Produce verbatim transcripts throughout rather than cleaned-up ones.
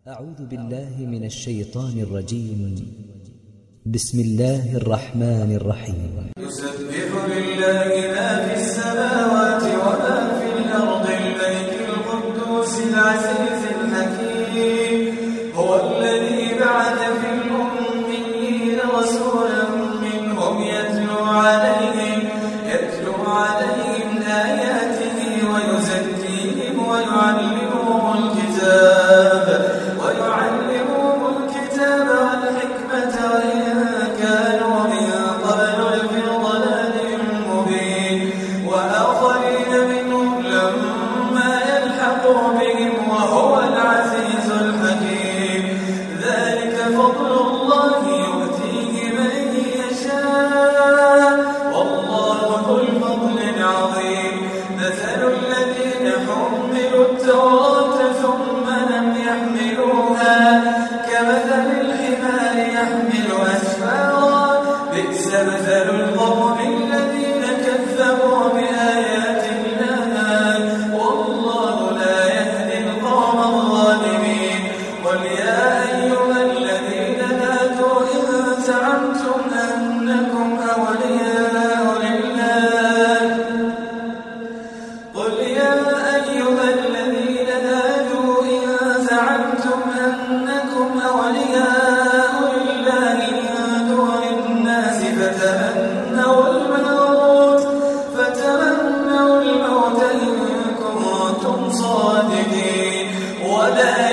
أعوذ بالله من الشيطان الرجيم. بسم الله الرحمن الرحيم. يسبح لله ما في السماوات وما في الأرض الملك القدوس العزيز الحكيم. هو الذي بعث في الأميين رسولا منهم يتلو عليهم يتلو عليهم آياته ويزكيهم ويعلمهم الكتاب ويعلمهم الكتاب والحكمة وإن كانوا من قبل لفي ضلال مبين وآخرين منهم لما يلحقوا بهم وهو العزيز الحكيم. ذلك فضل الله يؤتيه من يشاء والله ذو الفضل العظيم. مثل الذين حملوا التوراة ثم لم يحملوها كمثل الحمار يحمل أسفارا بئس مثل القوم الذين كذبوا بآيات الله والله لا يهدي القوم الظالمين. قل يا أيها الذين هادوا إن زعمتم أنكم أولياء لله قل يا أيها الذين هادوا إن زعمتم أنكم أولياء لله من دون الناس فتمنوا الموت فتمنوا الموت إن كنتم صادقين ولا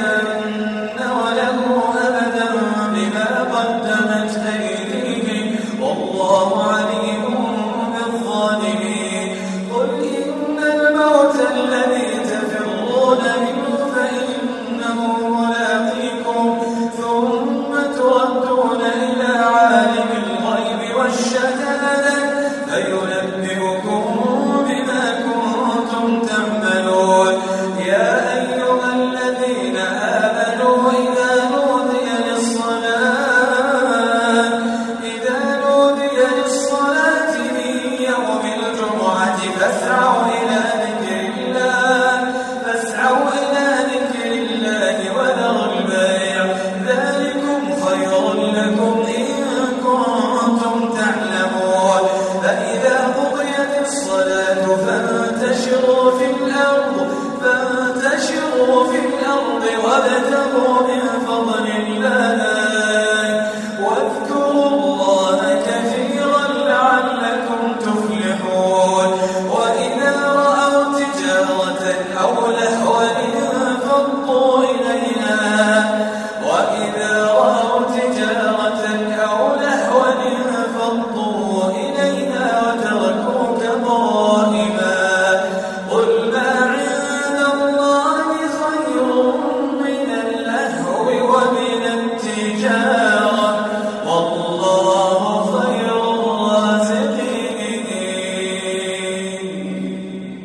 يتمنونه أبدا بما قدمت أيديهم والله عليم بالظالمين. قل إن الموت الذي تفرون منه فإنه ملاقيكم ثم تردون إلى عالم الغيب والشهادة فينبئكم بما كنتم تعملون. يا أيها الذين آمنوا إذا نودي للصلاة إذا نودي للصلاة من يوم الجمعة فاسعوا إلى ذكر الله فاسعوا إلى ذكر الله وذروا البيع ذلكم خير لكم إن كنتم تعلمون. فإذا قضيت الصلاة فانتشروا في الأرض فانتشروا في الأرض وابتغوا من فضل